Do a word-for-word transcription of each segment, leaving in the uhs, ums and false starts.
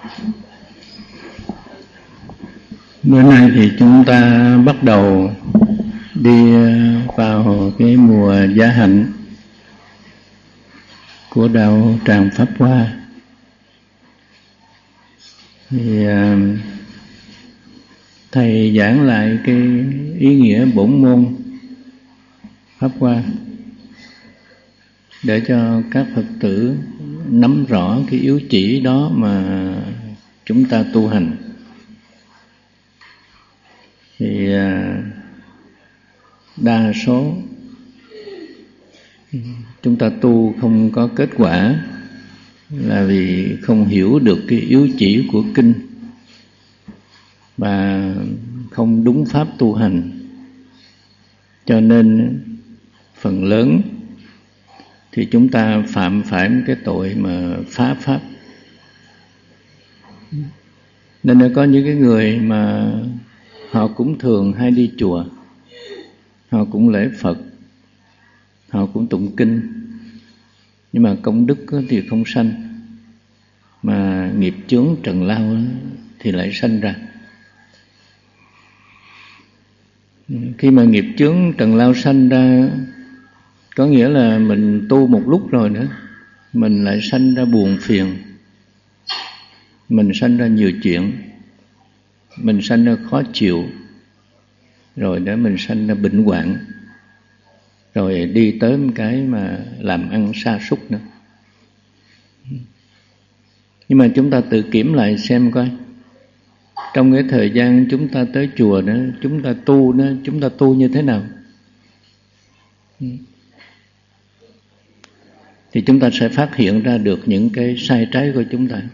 Bữa nay thì chúng ta bắt đầu đi vào cái mùa giá hạnh của đạo tràng Pháp Hoa. Thì thầy giảng lại cái ý nghĩa bổn môn Pháp Hoa để cho các Phật tử nắm rõ cái yếu chỉ đó mà chúng ta tu hành. Thì đa số chúng ta tu không có kết quả là vì không hiểu được cái yếu chỉ của kinh và không đúng pháp tu hành, cho nên phần lớn thì chúng ta phạm phải cái tội mà phá pháp. Nên có những cái người mà họ cũng thường hay đi chùa, họ cũng lễ Phật, họ cũng tụng kinh, nhưng mà công đức thì không sanh, mà nghiệp chướng trần lao thì lại sanh ra. Khi mà nghiệp chướng trần lao sanh ra, có nghĩa là mình tu một lúc rồi nữa, mình lại sanh ra buồn phiền, mình sanh ra nhiều chuyện, mình sanh ra khó chịu, rồi để mình sanh ra bệnh hoạn, rồi đi tới một cái mà làm ăn sa sút nữa. Nhưng mà chúng ta tự kiểm lại xem coi, trong cái thời gian chúng ta tới chùa đó, chúng ta tu đó, chúng ta tu như thế nào? Thì chúng ta sẽ phát hiện ra được những cái sai trái của chúng ta.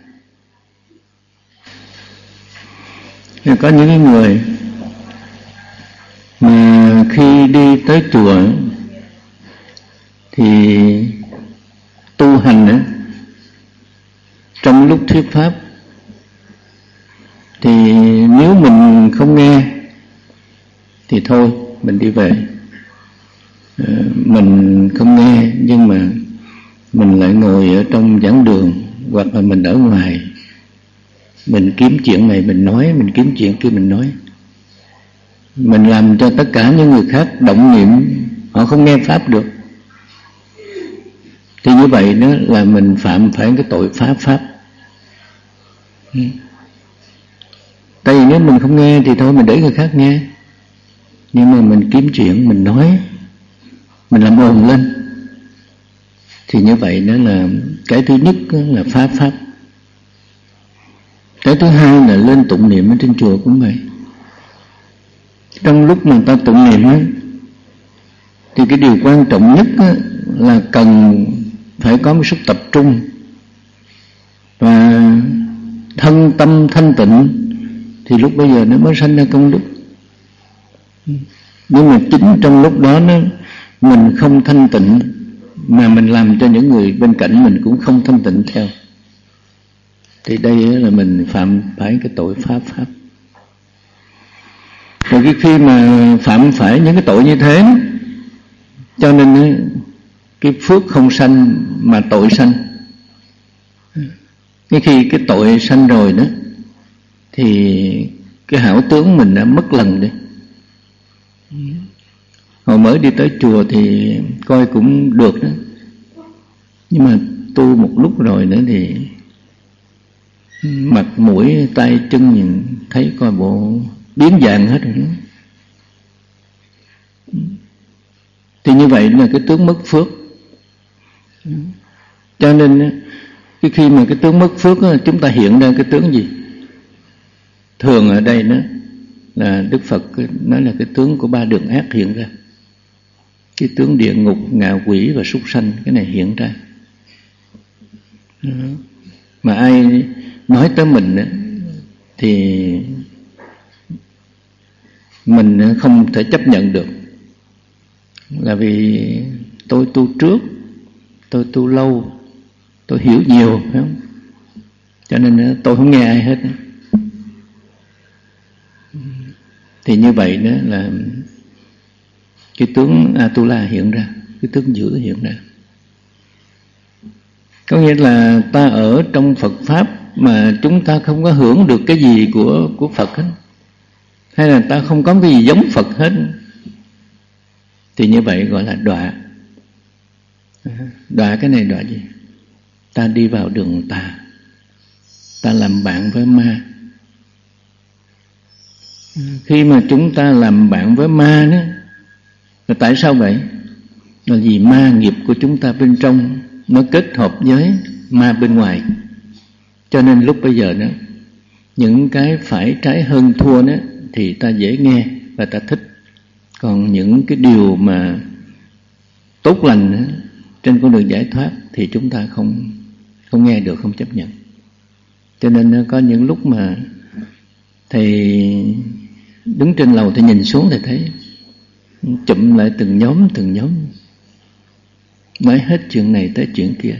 Có những cái người mà khi đi tới chùa thì tu hành đó, trong lúc thuyết pháp thì nếu mình không nghe thì thôi, mình đi về. Mình không nghe nhưng mà mình lại ngồi ở trong giảng đường, hoặc là mình ở ngoài, mình kiếm chuyện này mình nói, mình kiếm chuyện kia mình nói, mình làm cho tất cả những người khác động niệm, họ không nghe pháp được. Thì như vậy đó là mình phạm phải cái tội phá pháp. Tại vì nếu mình không nghe thì thôi, mình để người khác nghe, nhưng mà mình kiếm chuyện, mình nói, mình làm ồn lên, thì như vậy đó là cái thứ nhất là phá pháp. Cái thứ hai là lên tụng niệm ở trên chùa cũng vậy. Trong lúc mà ta tụng niệm ấy, thì cái điều quan trọng nhất là cần phải có một sức tập trung và thân tâm thanh tịnh, thì lúc bây giờ nó mới sanh ra công đức. Nhưng mà chính trong lúc đó nó, mình không thanh tịnh, mà mình làm cho những người bên cạnh mình cũng không thanh tịnh theo, thì đây là mình phạm phải cái tội phá pháp. Rồi cái khi mà phạm phải những cái tội như thế, cho nên cái phước không sanh mà tội sanh. Cái khi cái tội sanh rồi đó, thì cái hảo tướng mình đã mất lần đi. Hồi mới đi tới chùa thì coi cũng được đó, nhưng mà tu một lúc rồi nữa thì mặt mũi tay chân nhìn thấy coi bộ biến dạng hết rồi đó. Thì như vậy là cái tướng mất phước. Cho nên cái khi mà cái tướng mất phước đó, chúng ta hiện ra cái tướng gì? Thường ở đây đó là Đức Phật nói là cái tướng của ba đường ác hiện ra. Cái tướng địa ngục, ngạ quỷ và súc sanh, cái này hiện ra. Mà ai nói tới mình thì mình không thể chấp nhận được, là vì tôi tu trước, tôi tu lâu, tôi hiểu nhiều, phải không? Cho nên tôi không nghe ai hết. Thì như vậy đó là cái tướng Atula hiện ra, cái tướng dữ hiện ra. Có nghĩa là ta ở trong Phật Pháp mà chúng ta không có hưởng được cái gì của của Phật hết, hay là ta không có cái gì giống Phật hết, thì như vậy gọi là đọa. Đọa cái này đọa gì? Ta đi vào đường tà, ta làm bạn với ma. Khi mà chúng ta làm bạn với ma đó, là tại sao vậy? Là vì ma nghiệp của chúng ta bên trong nó kết hợp với ma bên ngoài. Cho nên lúc bây giờ đó, những cái phải trái hơn thua đó thì ta dễ nghe và ta thích. Còn những cái điều mà tốt lành đó, trên con đường giải thoát thì chúng ta không không nghe được, không chấp nhận. Cho nên có những lúc mà thầy đứng trên lầu thì nhìn xuống, thầy thấy chụm lại từng nhóm từng nhóm, nói hết chuyện này tới chuyện kia.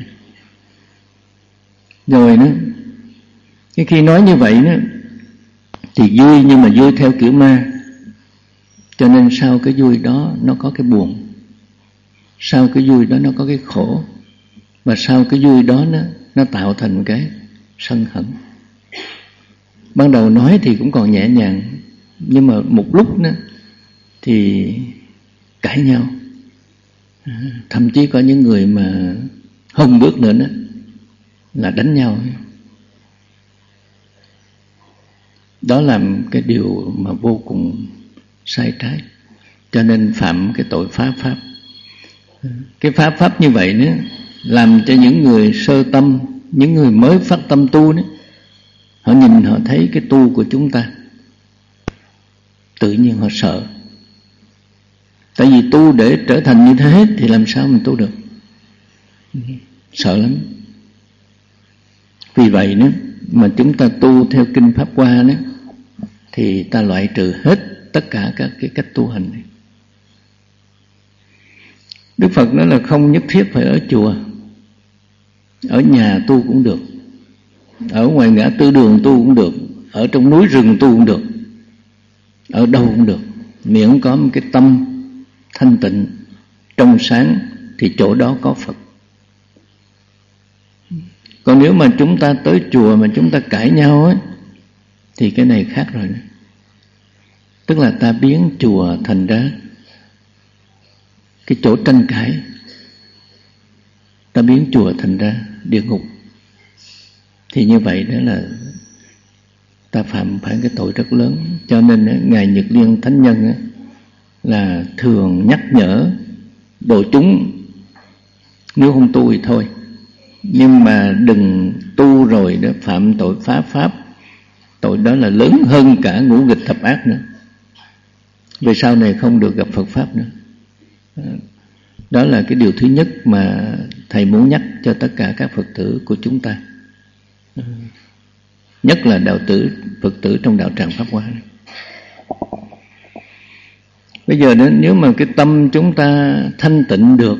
Rồi đó, cái khi nói như vậy đó thì vui, nhưng mà vui theo kiểu ma. Cho nên sau cái vui đó nó có cái buồn, sau cái vui đó nó có cái khổ, và sau cái vui đó nó, nó tạo thành cái sân hận. Ban đầu nói thì cũng còn nhẹ nhàng, nhưng mà một lúc đó thì cãi nhau. Thậm chí có những người mà hơn bước nữa đó là đánh nhau. Đó là cái điều mà vô cùng sai trái. Cho nên phạm cái tội phá pháp. Cái phá pháp như vậy đó làm cho những người sơ tâm, những người mới phát tâm tu đó, họ nhìn họ thấy cái tu của chúng ta, tự nhiên họ sợ. Tại vì tu để trở thành như thế thì làm sao mình tu được? Sợ lắm. Vì vậy đó mà chúng ta tu theo Kinh Pháp Hoa đó, thì ta loại trừ hết tất cả các cái cách tu hành này. Đức Phật nói là không nhất thiết phải ở chùa, ở nhà tu cũng được, ở ngoài ngã tư đường tu cũng được, ở trong núi rừng tu cũng được, ở đâu cũng được, miễn có một cái tâm thanh tịnh trong sáng thì chỗ đó có Phật. Còn nếu mà chúng ta tới chùa mà chúng ta cãi nhau ấy, thì cái này khác rồi. Tức là ta biến chùa thành ra cái chỗ tranh cãi, ta biến chùa thành ra địa ngục. Thì như vậy đó là ta phạm phải cái tội rất lớn. Cho nên Ngài Nhật Liên Thánh Nhân là thường nhắc nhở độ chúng, nếu không tu thì thôi, nhưng mà đừng tu rồi đó phạm tội phá pháp. Tội đó là lớn hơn cả ngũ nghịch thập ác nữa. Về sau này không được gặp Phật Pháp nữa. Đó là cái điều thứ nhất mà Thầy muốn nhắc cho tất cả các Phật tử của chúng ta, nhất là đạo tử, Phật tử trong đạo tràng Pháp Hoa. Bây giờ nếu mà cái tâm chúng ta thanh tịnh được,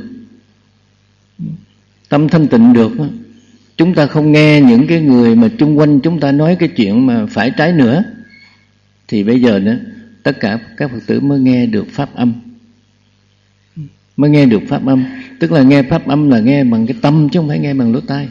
tâm thanh tịnh được, chúng ta không nghe những cái người mà chung quanh chúng ta nói cái chuyện mà phải trái nữa, thì bây giờ đó tất cả các Phật tử mới nghe được pháp âm. Mới nghe được pháp âm. Tức là nghe pháp âm là nghe bằng cái tâm chứ không phải nghe bằng lỗ tai.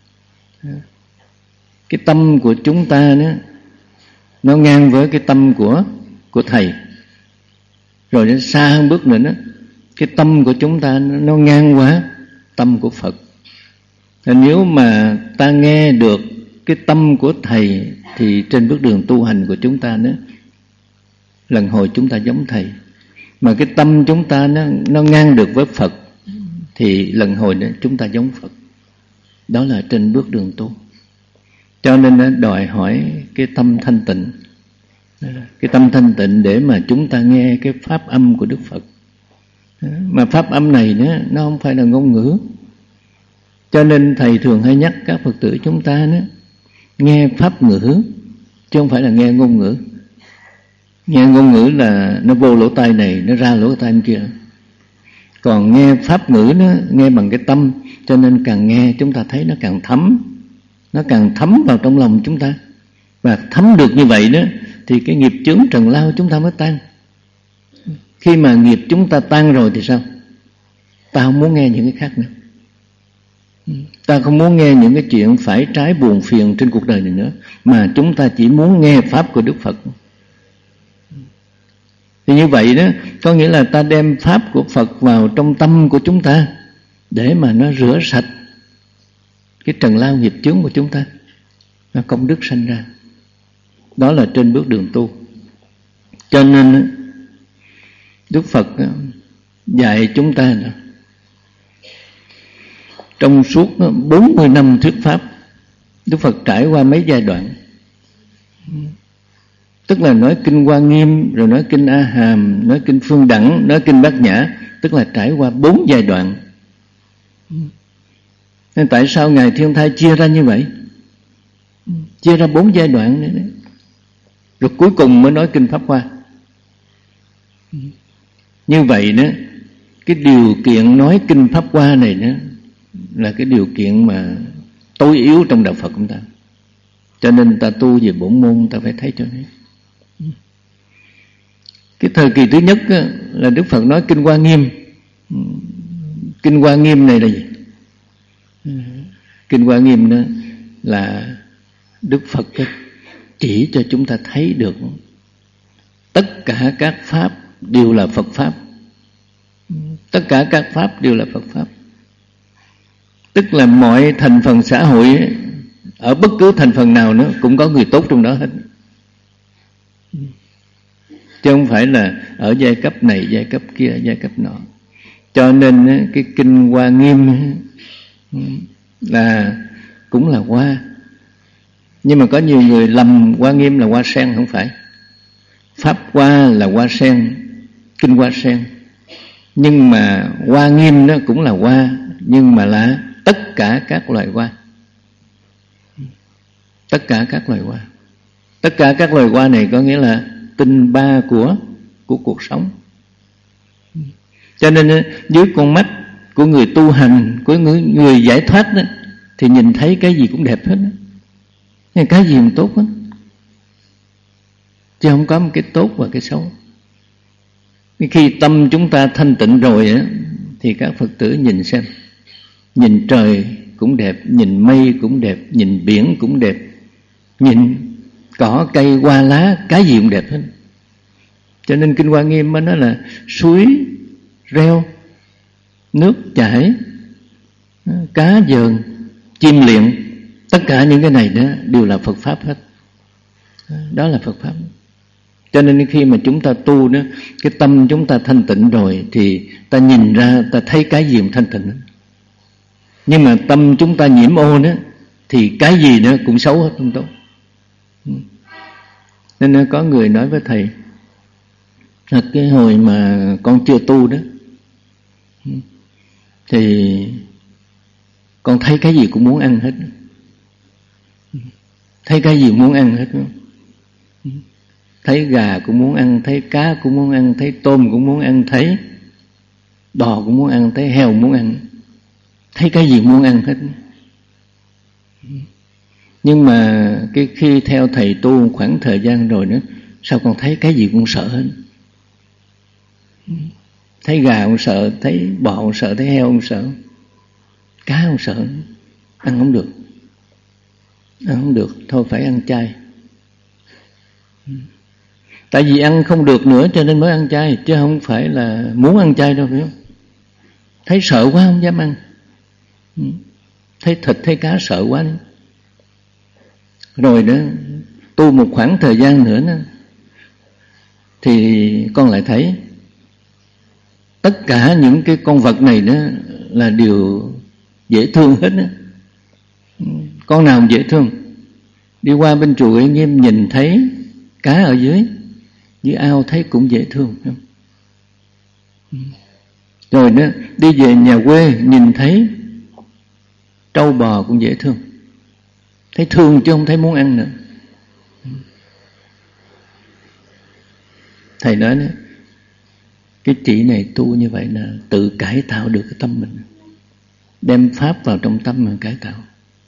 Cái tâm của chúng ta đó, nó ngang với cái tâm của của Thầy. Rồi nó xa hơn bước nữa đó, cái tâm của chúng ta nó ngang quá tâm của Phật. Nếu mà ta nghe được cái tâm của Thầy thì trên bước đường tu hành của chúng ta đó, lần hồi chúng ta giống Thầy. Mà cái tâm chúng ta nó, nó ngang được với Phật thì lần hồi đó chúng ta giống Phật. Đó là trên bước đường tu. Cho nên nó đòi hỏi cái tâm thanh tịnh. Cái tâm thanh tịnh để mà chúng ta nghe cái pháp âm của Đức Phật. Mà pháp âm này đó, nó không phải là ngôn ngữ. Cho nên Thầy thường hay nhắc các Phật tử chúng ta đó, nghe pháp ngữ chứ không phải là nghe ngôn ngữ. Nghe ngôn ngữ là nó vô lỗ tai này, nó ra lỗ tai kia. Còn nghe pháp ngữ nó nghe bằng cái tâm, cho nên càng nghe chúng ta thấy nó càng thấm, nó càng thấm vào trong lòng chúng ta. Và thấm được như vậy đó thì cái nghiệp chướng trần lao chúng ta mới tan. Khi mà nghiệp chúng ta tan rồi thì sao? Ta không muốn nghe những cái khác nữa. Ta không muốn nghe những cái chuyện phải trái buồn phiền trên cuộc đời này nữa, mà chúng ta chỉ muốn nghe pháp của Đức Phật. Thì như vậy đó, có nghĩa là ta đem pháp của Phật vào trong tâm của chúng ta để mà nó rửa sạch cái trần lao nghiệp chướng của chúng ta, nó công đức sanh ra. Đó là trên bước đường tu. Cho nên Đức Phật dạy chúng ta là trong suốt bốn mươi năm thuyết pháp, Đức Phật trải qua mấy giai đoạn. Tức là nói kinh Hoa Nghiêm, rồi nói kinh A Hàm, nói kinh Phương Đẳng, nói kinh Bát Nhã. Tức là trải qua bốn giai đoạn. Nên tại sao Ngài Thiên Thai chia ra như vậy? Chia ra bốn giai đoạn nữa đấy. Rồi cuối cùng mới nói kinh Pháp Hoa. Như vậy đó, cái điều kiện nói kinh Pháp Hoa này đó là cái điều kiện mà tối yếu trong đạo Phật của chúng ta. Cho nên ta tu về bổn môn ta phải thấy cho nó. Cái thời kỳ thứ nhất là Đức Phật nói kinh Hoa Nghiêm. Kinh Hoa Nghiêm này là gì? Kinh Hoa Nghiêm đó là Đức Phật chỉ cho chúng ta thấy được tất cả các pháp đều là Phật pháp. Tất cả các pháp đều là Phật pháp. Tức là mọi thành phần xã hội ấy, ở bất cứ thành phần nào nữa cũng có người tốt trong đó hết, chứ không phải là ở giai cấp này, giai cấp kia, giai cấp nọ. Cho nên cái kinh Hoa Nghiêm là cũng là hoa, nhưng mà có nhiều người lầm Hoa Nghiêm là hoa sen. Không phải. Pháp Hoa là hoa sen, kinh hoa sen. Nhưng mà Hoa Nghiêm nó cũng là hoa, nhưng mà là tất cả các loài hoa. Tất cả các loài hoa. Tất cả các loài hoa này có nghĩa là tinh ba của của cuộc sống. Cho nên dưới con mắt của người tu hành, của người, người giải thoát đó, thì nhìn thấy cái gì cũng đẹp hết đó. Cái gì cũng tốt hết, chứ không có một cái tốt và cái xấu. Khi tâm chúng ta thanh tịnh rồi á, thì các Phật tử nhìn xem, nhìn trời cũng đẹp, nhìn mây cũng đẹp, nhìn biển cũng đẹp, nhìn cỏ cây hoa lá, cái gì cũng đẹp hết. Cho nên kinh Hoa Nghiêm mới nói là suối reo, nước chảy, cá dờn, chim liệng, tất cả những cái này đó đều là Phật pháp hết. Đó là Phật pháp. Cho nên khi mà chúng ta tu đó, cái tâm chúng ta thanh tịnh rồi thì ta nhìn ra, ta thấy cái gì cũng thanh tịnh đó. Nhưng mà tâm chúng ta nhiễm ô đó thì cái gì nữa cũng xấu hết, không tốt. Nên có người nói với thầy là cái hồi mà con chưa tu đó thì con thấy cái gì cũng muốn ăn hết. Thấy cái gì cũng muốn ăn hết. Thấy gà cũng muốn ăn, thấy cá cũng muốn ăn, thấy tôm cũng muốn ăn, thấy bò cũng muốn ăn, thấy heo cũng muốn ăn. Thấy cái gì cũng muốn ăn hết. Nhưng mà cái khi theo thầy tu khoảng thời gian rồi nữa, sao con thấy cái gì cũng sợ hết. Thấy gà cũng sợ, thấy bò cũng sợ, thấy heo cũng sợ, cá cũng sợ. Ăn không được. Ăn không được, thôi phải ăn chay. Tại vì ăn không được nữa cho nên mới ăn chay, chứ không phải là muốn ăn chay đâu, phải không? Thấy sợ quá không dám ăn. Thấy thịt, thấy cá sợ quá đi. Rồi đó, tu một khoảng thời gian nữa đó, thì con lại thấy tất cả những cái con vật này đó là điều dễ thương hết đó. Con nào dễ thương. Đi qua bên chùa Uy Nghiêm nhìn thấy cá ở dưới dưới ao thấy cũng dễ thương, không? Rồi đó, đi về nhà quê nhìn thấy trâu bò cũng dễ thương. Thấy thương chứ không thấy muốn ăn nữa. Thầy nói đó, cái chị này tu như vậy là tự cải tạo được cái tâm mình. Đem pháp vào trong tâm mình cải tạo.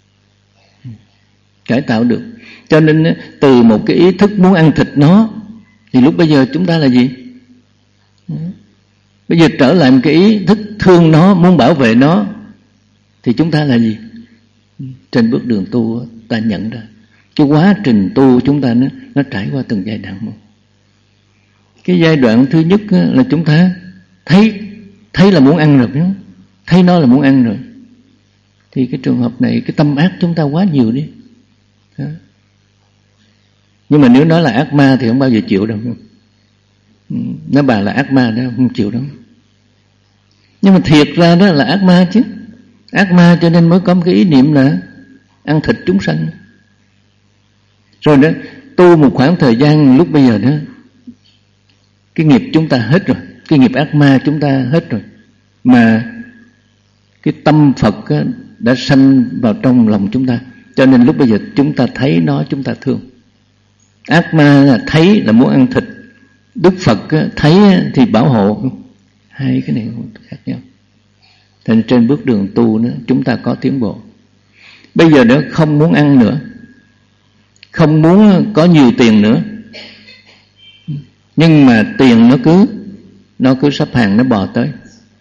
Cải tạo được. Cho nên từ một cái ý thức muốn ăn thịt nó, thì lúc bây giờ chúng ta là gì? Bây giờ trở lại một cái ý thức thương nó, muốn bảo vệ nó, thì chúng ta là gì? Trên bước đường tu ta nhận ra cái quá trình tu chúng ta nó, nó trải qua từng giai đoạn một. Cái giai đoạn thứ nhất là chúng ta thấy thấy là muốn ăn rồi, đúng không? Thấy nó là muốn ăn rồi, thì cái trường hợp này cái tâm ác chúng ta quá nhiều đi đó. Nhưng mà nếu nói là ác ma thì không bao giờ chịu đâu. Nếu bà là ác ma đó không chịu đâu. Nhưng mà thiệt ra đó là ác ma chứ. Ác ma cho nên mới có một cái ý niệm là ăn thịt chúng sanh. Rồi đó, tu một khoảng thời gian lúc bây giờ đó, cái nghiệp chúng ta hết rồi, cái nghiệp ác ma chúng ta hết rồi, mà cái tâm Phật đã sanh vào trong lòng chúng ta. Cho nên lúc bây giờ chúng ta thấy nó, chúng ta thương. Ác ma là thấy là muốn ăn thịt, Đức Phật thấy thì bảo hộ. Hai cái này khác nhau. Thành trên bước đường tu nữa, chúng ta có tiến bộ. Bây giờ nữa không muốn ăn nữa, không muốn có nhiều tiền nữa, nhưng mà tiền nó cứ nó cứ sắp hàng nó bò tới.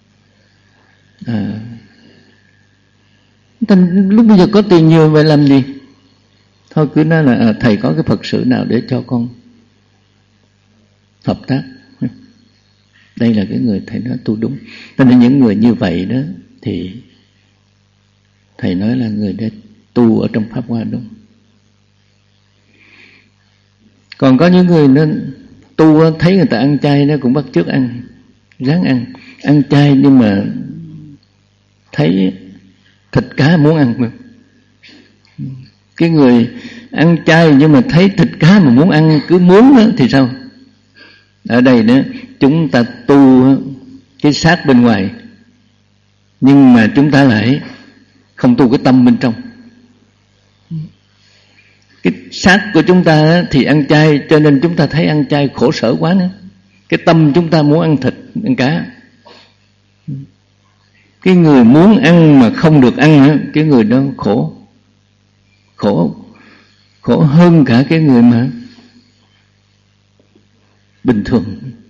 À, lúc bây giờ có tiền nhiều vậy làm gì? Thôi cứ nói là à, thầy có cái Phật sự nào để cho con hợp tác. Đây là cái người thầy nói tu đúng. Cho nên những người như vậy đó thì thầy nói là người đã tu ở trong Pháp Hoa đúng. Còn có những người nó tu thấy người ta ăn chay nó cũng bắt chước ăn, ráng ăn, ăn chay nhưng mà thấy thịt cá muốn ăn mà. Cái người ăn chay nhưng mà thấy thịt cá mà muốn ăn, cứ muốn đó, thì sao? Ở đây đó chúng ta tu cái xác bên ngoài, nhưng mà chúng ta lại không tu cái tâm bên trong. Cái xác của chúng ta thì ăn chay, cho nên chúng ta thấy ăn chay khổ sở quá nữa. Cái tâm chúng ta muốn ăn thịt, ăn cá. Cái người muốn ăn mà không được ăn, cái người đó khổ. Khổ Khổ hơn cả cái người mà bình thường.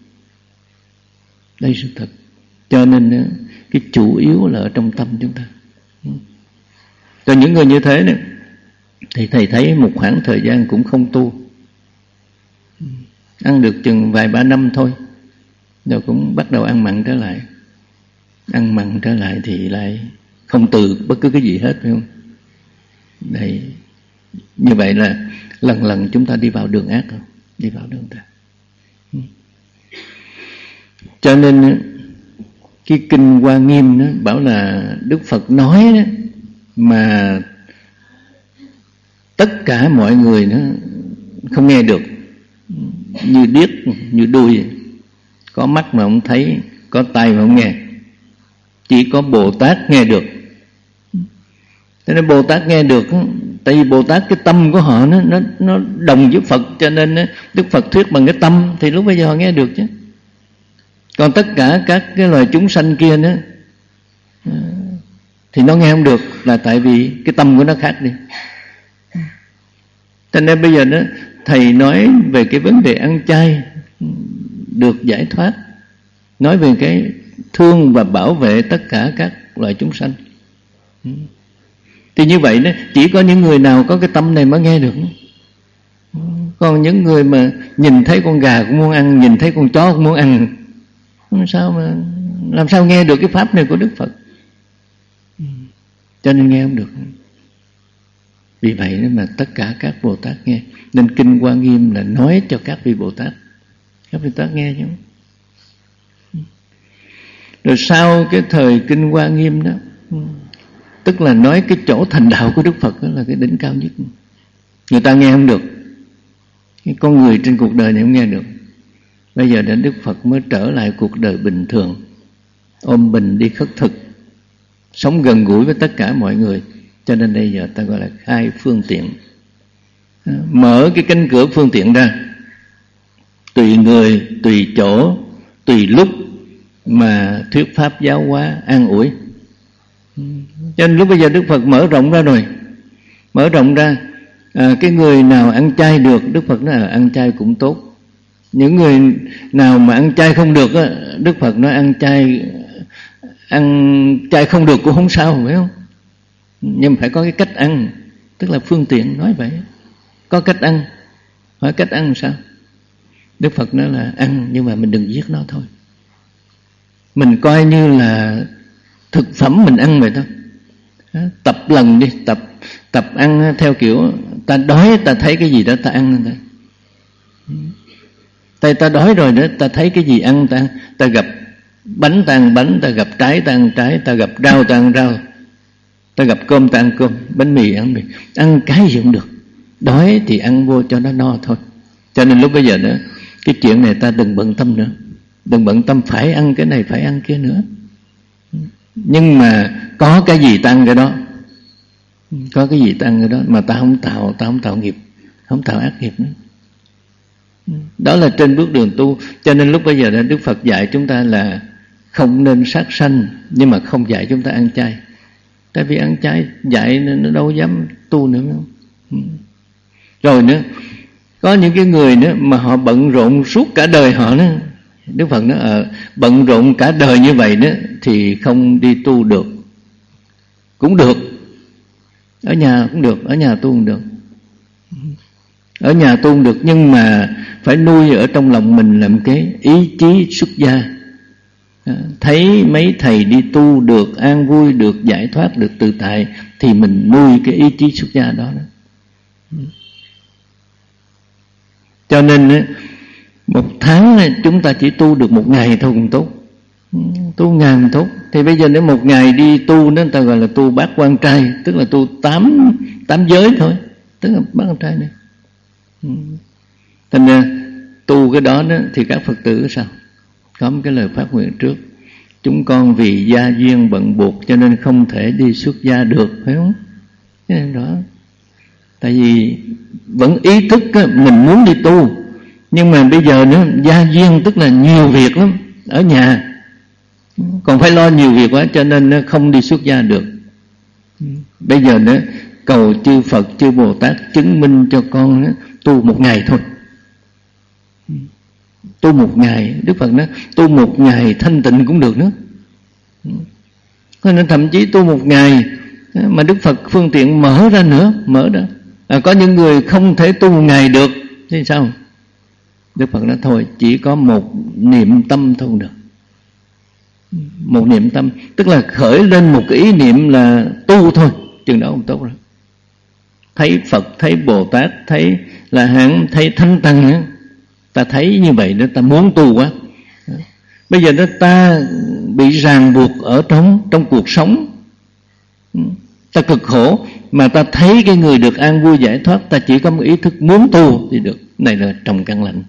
Đây sự thật. Cho nên cái chủ yếu là ở trong tâm chúng ta. Cho những người như thế này thì thầy thấy một khoảng thời gian cũng không tu, ăn được chừng vài ba năm thôi, rồi cũng bắt đầu ăn mặn trở lại. Ăn mặn trở lại thì lại không từ bất cứ cái gì hết, phải không? Đây, như vậy là lần lần chúng ta đi vào đường ác rồi, đi vào đường ta. Cho nên cái kinh Hoa Nghiêm đó bảo là Đức Phật nói đó, mà tất cả mọi người nó không nghe được, như điếc như đuôi, có mắt mà không thấy, có tai mà không nghe, chỉ có Bồ Tát nghe được. Cho nên Bồ Tát nghe được, tại vì Bồ Tát cái tâm của họ nó nó nó đồng với Phật, cho nên Đức Phật thuyết bằng cái tâm thì lúc bây giờ họ nghe được chứ. Còn tất cả các cái loài chúng sanh kia nữa thì nó nghe không được, là tại vì cái tâm của nó khác đi. Cho nên bây giờ đó thầy nói về cái vấn đề ăn chay được giải thoát, nói về cái thương và bảo vệ tất cả các loài chúng sanh. Thì như vậy đó, chỉ có những người nào có cái tâm này mới nghe được. Còn những người mà nhìn thấy con gà cũng muốn ăn, nhìn thấy con chó cũng muốn ăn, sao mà làm sao nghe được cái pháp này của Đức Phật? Cho nên nghe không được. Vì vậy đó mà tất cả các Bồ Tát nghe. Nên kinh Hoa Nghiêm là nói cho các vị Bồ Tát, các vị Bồ Tát nghe chứ. Rồi sau cái thời kinh Hoa Nghiêm đó, tức là nói cái chỗ thành đạo của Đức Phật đó là cái đỉnh cao nhất. Người ta nghe không được, cái con người trên cuộc đời này không nghe được. Bây giờ đến Đức Phật mới trở lại cuộc đời bình thường, ôm bình đi khất thực, sống gần gũi với tất cả mọi người. Cho nên bây giờ ta gọi là khai phương tiện, mở cái cánh cửa phương tiện ra, tùy người, tùy chỗ, tùy lúc mà thuyết pháp giáo hóa an ủi. Cho nên lúc bây giờ Đức Phật mở rộng ra rồi, mở rộng ra à, cái người nào ăn chay được, Đức Phật nói là ăn chay cũng tốt. Những người nào mà ăn chay không được á, Đức Phật nói ăn chay ăn chay không được cũng không sao, phải không? Nhưng phải có cái cách ăn, tức là phương tiện nói vậy. Có cách ăn. Hỏi cách ăn sao? Đức Phật nói là ăn nhưng mà mình đừng giết nó thôi. Mình coi như là thực phẩm mình ăn vậy thôi. Tập lần đi, tập tập ăn theo kiểu ta đói ta thấy cái gì đó ta ăn thôi. Ta ta đói rồi đó, ta thấy cái gì ăn ta ăn, ta gặp bánh ta ăn bánh, ta gặp trái ta ăn trái, ta gặp rau ta ăn rau, ta gặp cơm ta ăn cơm, bánh mì ăn mì, ăn cái gì cũng được. Đói thì ăn vô cho nó no thôi. Cho nên lúc bây giờ đó, cái chuyện này ta đừng bận tâm nữa, đừng bận tâm phải ăn cái này phải ăn kia nữa. Nhưng mà có cái gì ta ăn cái đó, có cái gì ta ăn cái đó, mà ta không tạo, ta không tạo nghiệp, không tạo ác nghiệp nữa. Đó là trên bước đường tu. Cho nên lúc bây giờ đó, Đức Phật dạy chúng ta là không nên sát sanh, nhưng mà không dạy chúng ta ăn chay. Tại vì ăn chay dạy nên nó đâu dám tu nữa. Rồi nữa, có những cái người nữa mà họ bận rộn suốt cả đời họ nữa. Đức Phật nói à, bận rộn cả đời như vậy nữa thì không đi tu được. Cũng được, ở nhà cũng được, ở nhà tu cũng được. Ở nhà tu cũng được, nhưng mà phải nuôi ở trong lòng mình làm cái ý chí xuất gia. Thấy mấy thầy đi tu được an vui, được giải thoát, được tự tại, thì mình nuôi cái ý chí xuất gia đó, đó. Cho nên một tháng chúng ta chỉ tu được một ngày thôi cũng tốt, tu ngàn tốt. Thì bây giờ nếu một ngày đi tu đó, người ta gọi là tu bát quan trai, tức là tu tám tám giới thôi, tức là bát quan trai này. Thành ra tu cái đó, đó thì các Phật tử sao? Có một cái lời phát nguyện trước: chúng con vì gia duyên bận buộc cho nên không thể đi xuất gia được, phải không? Cái này đó. Tại vì vẫn ý thức á, mình muốn đi tu, nhưng mà bây giờ nữa gia duyên tức là nhiều việc lắm ở nhà, còn phải lo nhiều việc quá, cho nên nó không đi xuất gia được. Bây giờ nữa cầu chư Phật chư Bồ Tát chứng minh cho con nữa, tu một ngày thôi. Tu một ngày, Đức Phật nói tu một ngày thanh tịnh cũng được nữa. Nên thậm chí tu một ngày mà Đức Phật phương tiện mở ra nữa, mở ra. À, có những người không thể tu một ngày được thì sao? Đức Phật nói thôi, chỉ có một niệm tâm thôi được. Một niệm tâm, tức là khởi lên một cái ý niệm là tu thôi, chừng đó không tốt rồi. Thấy Phật, thấy Bồ Tát, thấy là hán, thấy Thánh Tăng nữa, ta thấy như vậy đó, ta muốn tu quá. Bây giờ đó ta bị ràng buộc ở trong trong cuộc sống, ta cực khổ, mà ta thấy cái người được an vui giải thoát, ta chỉ có một ý thức muốn tu thì được. Này là trồng căn lành,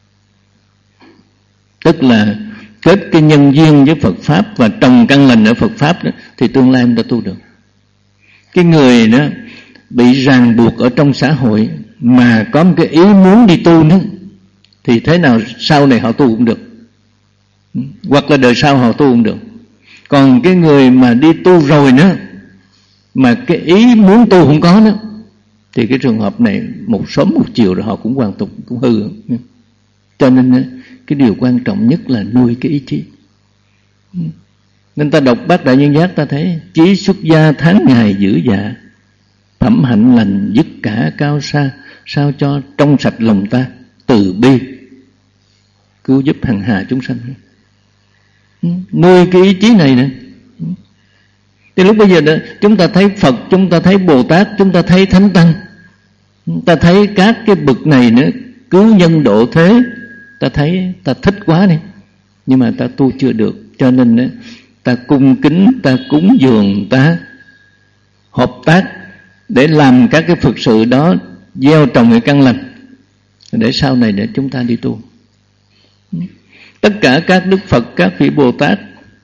tức là kết cái nhân duyên với Phật Pháp và trồng căn lành ở Phật Pháp đó, thì tương lai ta tu được. Cái người đó bị ràng buộc ở trong xã hội mà có một cái ý muốn đi tu nữa, thì thế nào sau này họ tu cũng được, hoặc là đời sau họ tu cũng được. Còn cái người mà đi tu rồi nữa mà cái ý muốn tu không có nữa, thì cái trường hợp này một sớm một chiều rồi họ cũng hoàn tục, cũng hư. Cho nên cái điều quan trọng nhất là nuôi cái ý chí. Nên ta đọc Bát Đại Nhân Giác, ta thấy chí xuất gia tháng ngày giữ dạ, phẩm hạnh lành dứt cả cao xa, sao cho trong sạch lòng ta, từ bi cứu giúp hằng hà chúng sanh. Nuôi cái ý chí này nè. Thì lúc bây giờ đó, chúng ta thấy Phật, chúng ta thấy Bồ Tát, chúng ta thấy Thánh Tăng, ta thấy các cái bậc này nữa cứu nhân độ thế, ta thấy ta thích quá đi, nhưng mà ta tu chưa được. Cho nên đó, ta cung kính, ta cúng dường, ta hợp tác để làm các cái Phật sự đó, gieo trồng cái căn lành để sau này để chúng ta đi tu. Tất cả các Đức Phật, các vị Bồ Tát,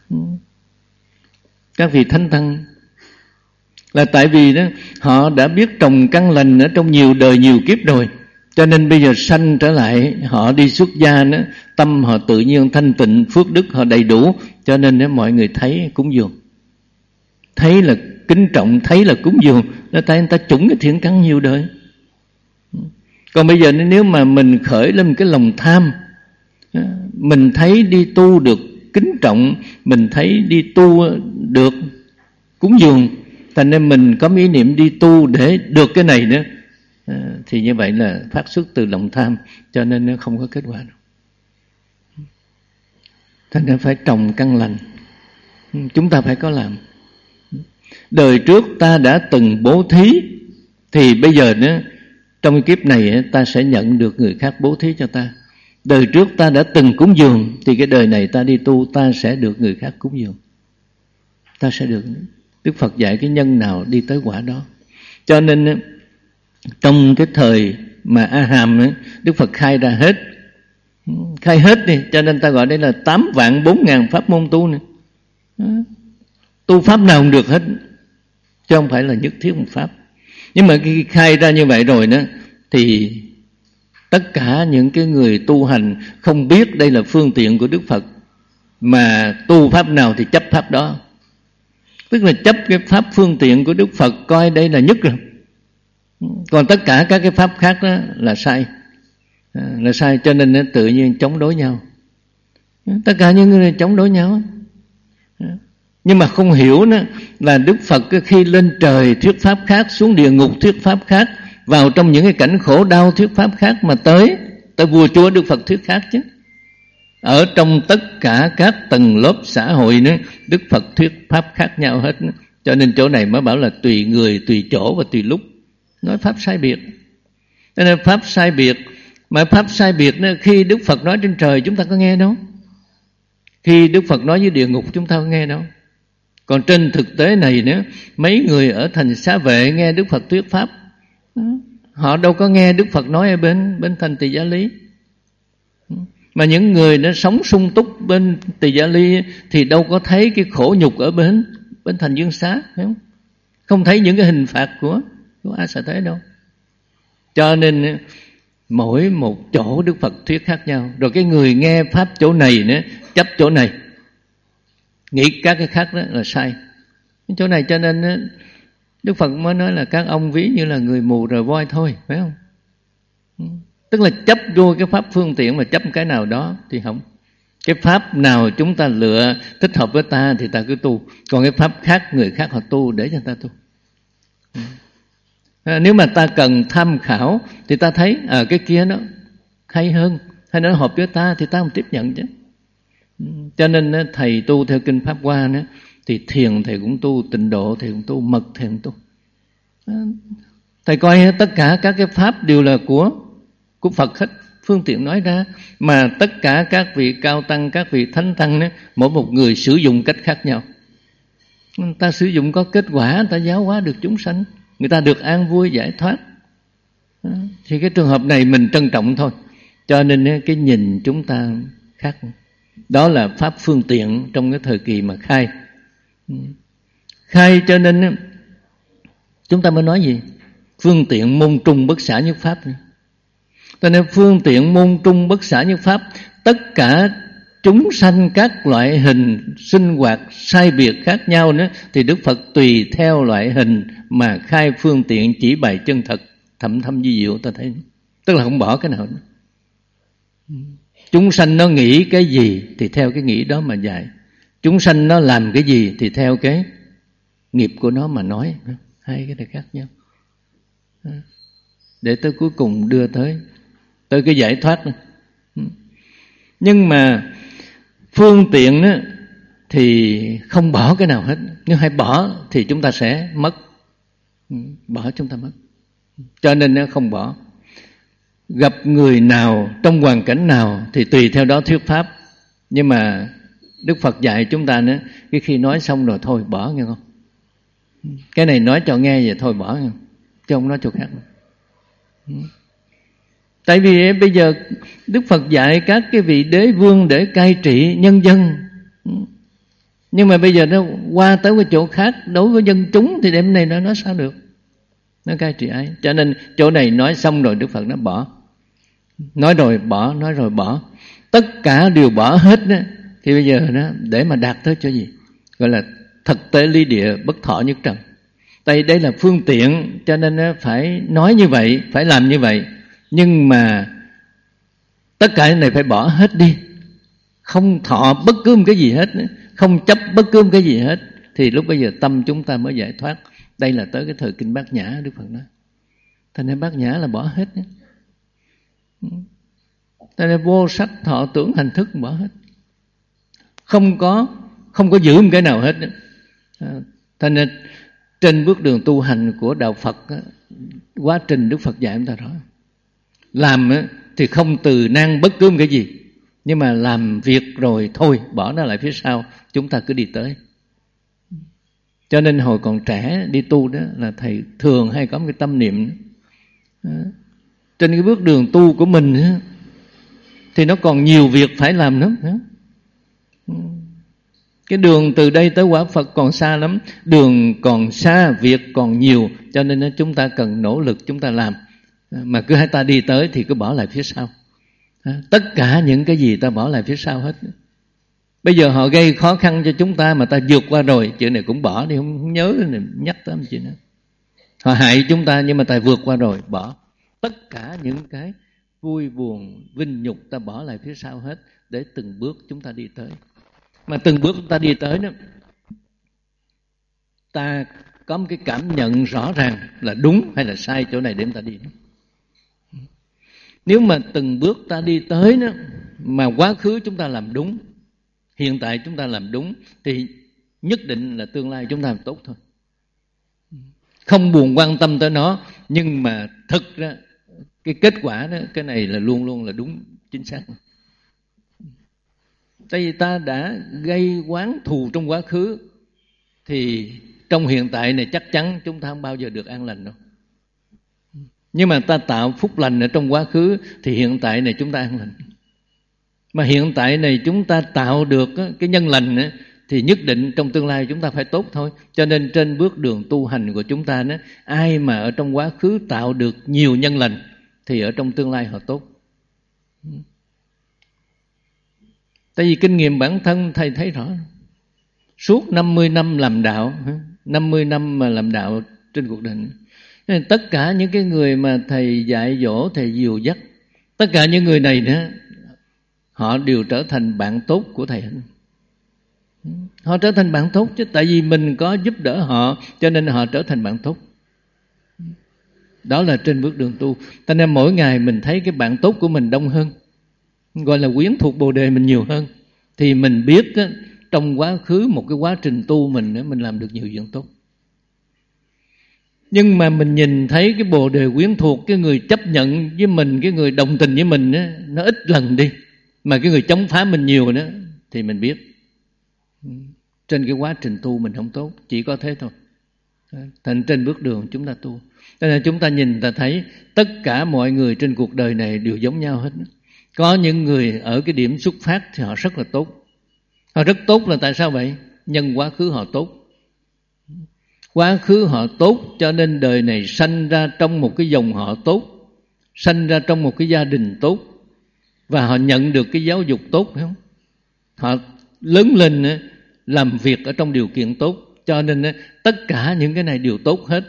các vị Thánh Tăng là tại vì đó họ đã biết trồng căn lành ở trong nhiều đời nhiều kiếp rồi, cho nên bây giờ sanh trở lại, họ đi xuất gia đó, tâm họ tự nhiên thanh tịnh, phước đức họ đầy đủ, cho nên đó, mọi người thấy cúng dường, thấy là kính trọng, thấy là cúng dường, nó tại người ta chủng cái thiện căn nhiều đời. Còn bây giờ nếu mà mình khởi lên cái lòng tham, mình thấy đi tu được kính trọng, mình thấy đi tu được cúng dường, Thành nên mình có ý niệm đi tu để được cái này nữa, thì như vậy là phát xuất từ lòng tham, cho nên nó không có kết quả đâu. Thành nên phải trồng căn lành, chúng ta phải có làm. Đời trước ta đã từng bố thí, thì bây giờ nữa trong kiếp này ta sẽ nhận được người khác bố thí cho ta. Đời trước ta đã từng cúng dường, thì cái đời này ta đi tu, ta sẽ được người khác cúng dường. Ta sẽ được. Đức Phật dạy cái nhân nào đi tới quả đó. Cho nên trong cái thời mà A Hàm, Đức Phật khai ra hết, khai hết đi, cho nên ta gọi đây là tám vạn bốn ngàn pháp môn tu này. Tu pháp nào cũng được hết, chứ không phải là nhất thiết một pháp. Nhưng mà khi khai ra như vậy rồi đó, thì tất cả những cái người tu hành không biết đây là phương tiện của Đức Phật, mà tu pháp nào thì chấp pháp đó. Tức là chấp cái pháp phương tiện của Đức Phật, coi đây là nhất rồi. Còn tất cả các cái pháp khác đó là sai, là sai, cho nên nó tự nhiên chống đối nhau. Tất cả những người chống đối nhau. Nhưng mà không hiểu nữa là Đức Phật khi lên trời thuyết pháp khác, xuống địa ngục thuyết pháp khác, vào trong những cái cảnh khổ đau thuyết pháp khác, mà tới tới vua chúa Đức Phật thuyết khác chứ. Ở trong tất cả các tầng lớp xã hội nữa, Đức Phật thuyết pháp khác nhau hết. Cho nên chỗ này mới bảo là tùy người, tùy chỗ và tùy lúc. Nói pháp sai biệt. Cho nên pháp sai biệt, mà pháp sai biệt nữa, khi Đức Phật nói trên trời chúng ta có nghe đâu. Khi Đức Phật nói với địa ngục chúng ta có nghe đâu. Còn trên thực tế này nữa, mấy người ở thành Xá Vệ nghe Đức Phật thuyết pháp, họ đâu có nghe Đức Phật nói ở bên bên thành Tỳ Giá Ly. Mà những người nó sống sung túc bên Tỳ Giá Ly thì đâu có thấy cái khổ nhục ở bên bên thành Dương Xá, phải không? Không thấy những cái hình phạt của của A Xà Thế đâu. Cho nên mỗi một chỗ Đức Phật thuyết khác nhau. Rồi cái người nghe pháp chỗ này nữa, chấp chỗ này, nghĩ các cái khác đó là sai. Chỗ này cho nên Đức Phật mới nói là các ông ví như là người mù rờ voi thôi, phải không? Tức là chấp vô cái pháp phương tiện mà chấp cái nào đó thì không. Cái pháp nào chúng ta lựa thích hợp với ta thì ta cứ tu. Còn cái pháp khác người khác họ tu để cho ta tu. À, nếu mà ta cần tham khảo thì ta thấy à, cái kia nó hay hơn, hay nó hợp với ta thì ta không tiếp nhận chứ. Cho nên thầy tu theo kinh Pháp Hoa nữa, thì thiền thầy cũng tu, tịnh độ thầy cũng tu, mật thầy cũng tu. Thầy coi tất cả các cái pháp đều là của của Phật hết, phương tiện nói ra. Mà tất cả các vị cao tăng, các vị thánh tăng đó, mỗi một người sử dụng cách khác nhau. Người ta sử dụng có kết quả, người ta giáo hóa được chúng sanh, người ta được an vui giải thoát. Thì cái trường hợp này mình trân trọng thôi. Cho nên cái nhìn chúng ta khác. Đó là pháp phương tiện trong cái thời kỳ mà khai. Khai cho nên chúng ta mới nói gì? Phương tiện môn trung bất xả nhất pháp. Cho nên phương tiện môn trung bất xả nhất pháp, tất cả chúng sanh các loại hình sinh hoạt sai biệt khác nhau nữa, thì Đức Phật tùy theo loại hình mà khai phương tiện chỉ bày chân thật, thậm thâm di diệu ta thấy. Tức là không bỏ cái nào nữa. Chúng sanh nó nghĩ cái gì thì theo cái nghĩ đó mà dạy. Chúng sanh nó làm cái gì thì theo cái nghiệp của nó mà nói. Hai cái này khác nhau. Để tới cuối cùng đưa tới tới cái giải thoát nữa. Nhưng mà phương tiện đó, thì không bỏ cái nào hết. Nếu hay bỏ thì chúng ta sẽ mất. Bỏ chúng ta mất. Cho nên nó không bỏ. Gặp người nào, trong hoàn cảnh nào thì tùy theo đó thuyết pháp. Nhưng mà Đức Phật dạy chúng ta nữa, cái khi nói xong rồi thôi bỏ nghe không? Cái này nói cho nghe vậy thôi bỏ nghe không? Chứ không nói chỗ khác. Tại vì bây giờ Đức Phật dạy các cái vị đế vương để cai trị nhân dân. Nhưng mà bây giờ nó qua tới cái chỗ khác, đối với dân chúng thì đêm này nó nói sao được? Nó cai trị ai? Cho nên chỗ này nói xong rồi Đức Phật nó bỏ. Nói rồi bỏ, nói rồi bỏ. Tất cả đều bỏ hết đó. Thì bây giờ nó để mà đạt tới chỗ gì? Gọi là thực tế lý địa bất thọ nhất trần. Tại đây là phương tiện, cho nên nó phải nói như vậy, phải làm như vậy. Nhưng mà tất cả những này phải bỏ hết đi. Không thọ bất cứ một cái gì hết, không chấp bất cứ một cái gì hết. Thì lúc bây giờ tâm chúng ta mới giải thoát. Đây là tới cái thời kinh Bát Nhã Đức Phật nói. Thành ra Bát Nhã là bỏ hết. Thành ra vô sắc thọ tưởng hành thức bỏ hết. Không có không có giữ một cái nào hết. Thành ra trên bước đường tu hành của đạo Phật, quá trình Đức Phật dạy chúng ta rõ. Làm thì không từ nan bất cứ một cái gì, nhưng mà làm việc rồi thôi, bỏ nó lại phía sau, chúng ta cứ đi tới. Cho nên hồi còn trẻ đi tu đó là thầy thường hay có một cái tâm niệm đó. Trên cái bước đường tu của mình đó, thì nó còn nhiều việc phải làm lắm. Cái đường từ đây tới quả Phật còn xa lắm, đường còn xa, việc còn nhiều, cho nên chúng ta cần nỗ lực chúng ta làm. Mà cứ hai ta đi tới thì cứ bỏ lại phía sau. Tất cả những cái gì ta bỏ lại phía sau hết. Bây giờ họ gây khó khăn cho chúng ta mà ta vượt qua rồi, chuyện này cũng bỏ đi, không nhớ nhắc tới một chuyện nữa. Họ hại chúng ta nhưng mà ta vượt qua rồi, bỏ. Tất cả những cái vui buồn, vinh nhục ta bỏ lại phía sau hết, để từng bước chúng ta đi tới. Mà từng bước chúng ta đi tới đó, ta có một cái cảm nhận rõ ràng là đúng hay là sai chỗ này để chúng ta đi. Nếu mà từng bước ta đi tới đó, mà quá khứ chúng ta làm đúng, hiện tại chúng ta làm đúng, thì nhất định là tương lai chúng ta làm tốt thôi. Không buồn quan tâm tới nó, nhưng mà thực ra cái kết quả đó, cái này là luôn luôn là đúng, chính xác. Tại vì ta đã gây oán thù trong quá khứ, thì trong hiện tại này chắc chắn chúng ta không bao giờ được an lành đâu. Nhưng mà ta tạo phúc lành ở trong quá khứ, thì hiện tại này chúng ta an lành. Mà hiện tại này chúng ta tạo được cái nhân lành, thì nhất định trong tương lai chúng ta phải tốt thôi. Cho nên trên bước đường tu hành của chúng ta, ai mà ở trong quá khứ tạo được nhiều nhân lành, thì ở trong tương lai họ tốt. Tại vì kinh nghiệm bản thân thầy thấy rõ. Suốt năm mươi năm làm đạo, năm mươi năm mà làm đạo trên cuộc đời, nên tất cả những cái người mà thầy dạy dỗ, thầy dìu dắt, tất cả những người này nữa, họ đều trở thành bạn tốt của thầy. Họ trở thành bạn tốt chứ, tại vì mình có giúp đỡ họ, cho nên họ trở thành bạn tốt. Đó là trên bước đường tu. Cho nên mỗi ngày mình thấy cái bạn tốt của mình đông hơn, gọi là quyến thuộc Bồ Đề mình nhiều hơn, thì mình biết á, trong quá khứ một cái quá trình tu mình á, mình làm được nhiều chuyện tốt. Nhưng mà mình nhìn thấy cái Bồ Đề quyến thuộc, cái người chấp nhận với mình, cái người đồng tình với mình á, nó ít lần đi, mà cái người chống phá mình nhiều nữa, thì mình biết trên cái quá trình tu mình không tốt. Chỉ có thế thôi. Thành trên bước đường chúng ta tu, cho nên chúng ta nhìn ta thấy tất cả mọi người trên cuộc đời này đều giống nhau hết. Có những người ở cái điểm xuất phát thì họ rất là tốt. Họ rất tốt là tại sao vậy? Nhân quá khứ họ tốt. Quá khứ họ tốt cho nên đời này sanh ra trong một cái dòng họ tốt, sanh ra trong một cái gia đình tốt, và họ nhận được cái giáo dục tốt, phải không? Họ lớn lên làm việc ở trong điều kiện tốt, cho nên tất cả những cái này đều tốt hết.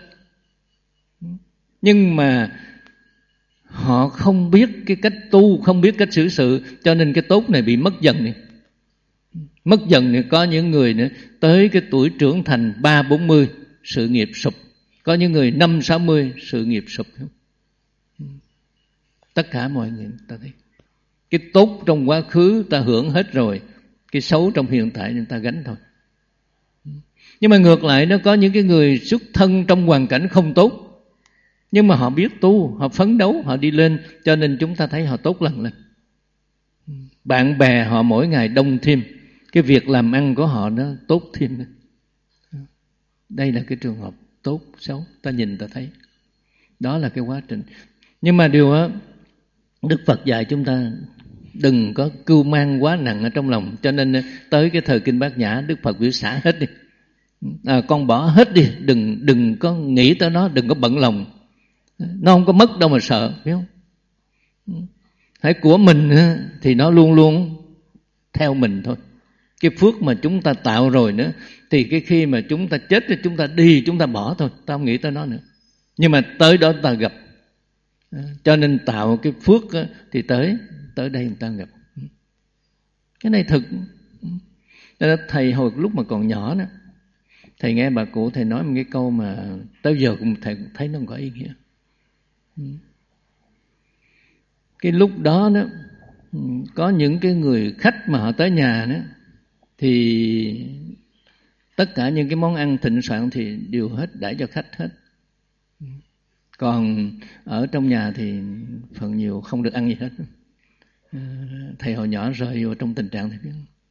Nhưng mà họ không biết cái cách tu, không biết cách xử sự, cho nên cái tốt này bị mất dần này. Mất dần này, có những người nữa tới cái tuổi trưởng thành ba bốn mươi sự nghiệp sụp, có những người năm sáu mươi sự nghiệp sụp. Tất cả mọi người ta thấy cái tốt trong quá khứ ta hưởng hết rồi, cái xấu trong hiện tại người ta gánh thôi. Nhưng mà ngược lại, nó có những cái người xuất thân trong hoàn cảnh không tốt, nhưng mà họ biết tu, họ phấn đấu, họ đi lên, cho nên chúng ta thấy họ tốt lần lên. Bạn bè họ mỗi ngày đông thêm, cái việc làm ăn của họ nó tốt thêm. Đây là cái trường hợp tốt, xấu, ta nhìn ta thấy. Đó là cái quá trình. Nhưng mà điều đó, Đức Phật dạy chúng ta đừng có cưu mang quá nặng ở trong lòng. Cho nên tới cái thời kinh Bát Nhã, Đức Phật biểu xả hết đi. À, con bỏ hết đi, đừng đừng có nghĩ tới nó, đừng có bận lòng. Nó không có mất đâu mà sợ, biết không? Hãy của mình thì nó luôn luôn theo mình thôi. Cái phước mà chúng ta tạo rồi nữa, thì cái khi mà chúng ta chết thì chúng ta đi, chúng ta bỏ thôi, ta không nghĩ tới nó nữa. Nhưng mà tới đó ta gặp. Cho nên tạo cái phước thì tới tới đây người ta gặp. Cái này thực. Thầy hồi lúc mà còn nhỏ đó, Thầy nghe bà cụ thầy nói một cái câu mà tới giờ cũng thầy cũng thấy nó không có ý nghĩa. Cái lúc đó đó có những cái người khách mà họ tới nhà đó thì tất cả những cái món ăn thịnh soạn thì đều hết đãi cho khách hết. Còn ở trong nhà thì phần nhiều không được ăn gì hết. Thầy hồi nhỏ rơi vô trong tình trạng thầy biết.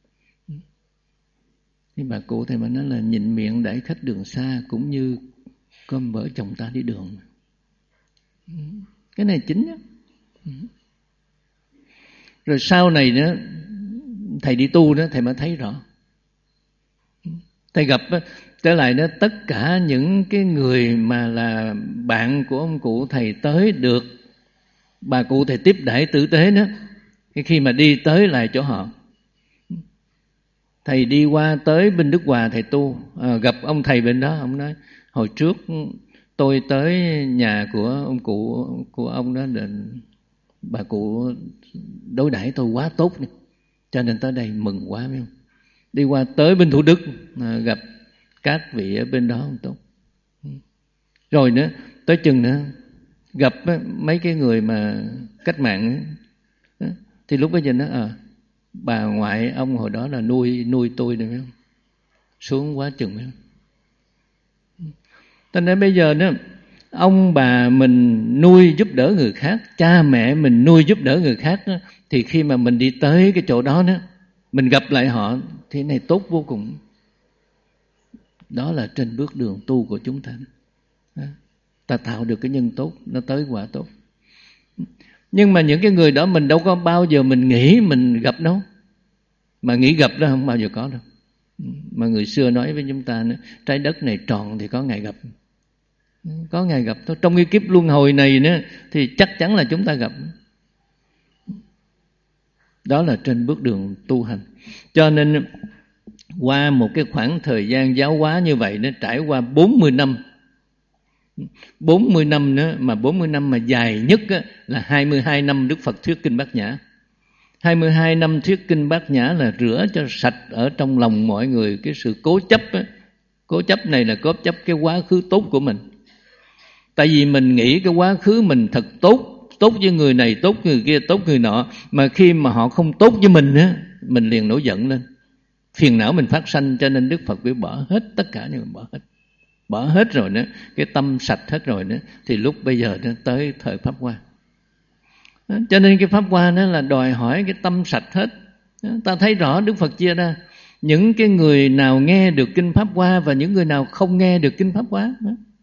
Thì bà cụ thầy mà nói là nhịn miệng đãi khách đường xa cũng như cơm vợ chồng ta đi đường. Cái này chính đó. Rồi sau này nữa thầy đi tu đó thầy mới thấy rõ. Thầy gặp trở lại đó tất cả những cái người mà là bạn của ông cụ thầy tới được bà cụ thầy tiếp đãi tử tế đó, khi mà đi tới lại chỗ họ. Thầy đi qua tới bên Đức Hòa thầy tu, à, gặp ông thầy bên đó, ông nói hồi trước tôi tới nhà của ông cụ của ông đó, bà cụ đối đãi tôi quá tốt này, cho nên tới đây mừng quá phải không? Đi qua tới bên Thủ Đức à, gặp các vị ở bên đó không tốt. Rồi nữa tới chừng nữa gặp mấy cái người mà cách mạng ấy, thì lúc bây giờ nó à, bà ngoại ông hồi đó là nuôi nuôi tôi được phải không? Xuống quá chừng phải không? Cho nên bây giờ đó ông bà mình nuôi giúp đỡ người khác, cha mẹ mình nuôi giúp đỡ người khác đó, thì khi mà mình đi tới cái chỗ đó đó, mình gặp lại họ thì này tốt vô cùng. Đó là trên bước đường tu của chúng ta. Đó. Ta tạo được cái nhân tốt, nó tới quả tốt. Nhưng mà những cái người đó mình đâu có bao giờ mình nghĩ mình gặp đâu. Mà nghĩ gặp đó không bao giờ có đâu. Mà người xưa nói với chúng ta nữa, trái đất này tròn thì có ngày gặp. Có ngày gặp thôi. Trong cái kiếp luân hồi này nữa thì chắc chắn là chúng ta gặp. Đó là trên bước đường tu hành. Cho nên qua một cái khoảng thời gian giáo hóa như vậy, nó trải qua bốn mươi năm. bốn mươi năm nữa, mà bốn mươi năm mà dài nhất á, là hai mươi hai năm Đức Phật thuyết kinh Bát Nhã. hai mươi hai năm thuyết kinh Bát Nhã là rửa cho sạch ở trong lòng mọi người cái sự cố chấp á. Cố chấp này là cố chấp cái quá khứ tốt của mình. Tại vì mình nghĩ cái quá khứ mình thật tốt, tốt với người này, tốt người kia, tốt người nọ, mà khi mà họ không tốt với mình á, mình liền nổi giận lên, phiền não mình phát sanh. Cho nên Đức Phật phải bỏ hết tất cả, nhưng mà bỏ hết bỏ hết rồi nữa, cái tâm sạch hết rồi nữa, thì lúc bây giờ nó tới thời Pháp Hoa. Cho nên cái Pháp Hoa nó là đòi hỏi cái tâm sạch hết. Ta thấy rõ Đức Phật chia ra những cái người nào nghe được kinh Pháp Hoa và những người nào không nghe được kinh Pháp Hoa.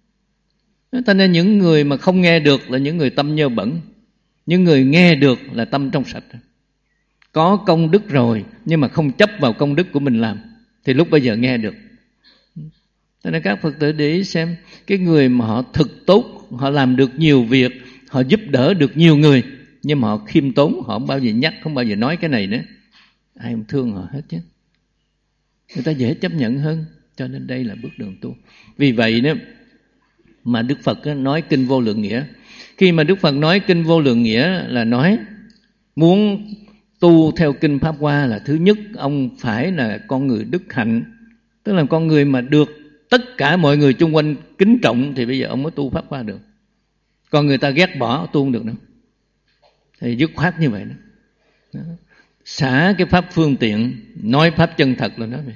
Cho nên những người mà không nghe được là những người tâm nhơ bẩn, những người nghe được là tâm trong sạch, có công đức rồi nhưng mà không chấp vào công đức của mình làm, thì lúc bây giờ nghe được. Cho nên các Phật tử để ý xem, cái người mà họ thực tốt, họ làm được nhiều việc, họ giúp đỡ được nhiều người, nhưng mà họ khiêm tốn, họ không bao giờ nhắc, không bao giờ nói cái này nữa, ai cũng thương họ hết chứ. Người ta dễ chấp nhận hơn. Cho nên đây là bước đường tu. Vì vậy đó mà Đức Phật nói kinh Vô Lượng Nghĩa. Khi mà Đức Phật nói kinh Vô Lượng Nghĩa là nói muốn tu theo kinh Pháp Hoa là thứ nhất, ông phải là con người đức hạnh, tức là con người mà được tất cả mọi người chung quanh kính trọng, thì bây giờ ông mới tu Pháp Hoa được. Còn người ta ghét bỏ tu không được nữa. Thì dứt khoát như vậy đó. Đó. Xả cái pháp phương tiện, nói pháp chân thật là nói vậy.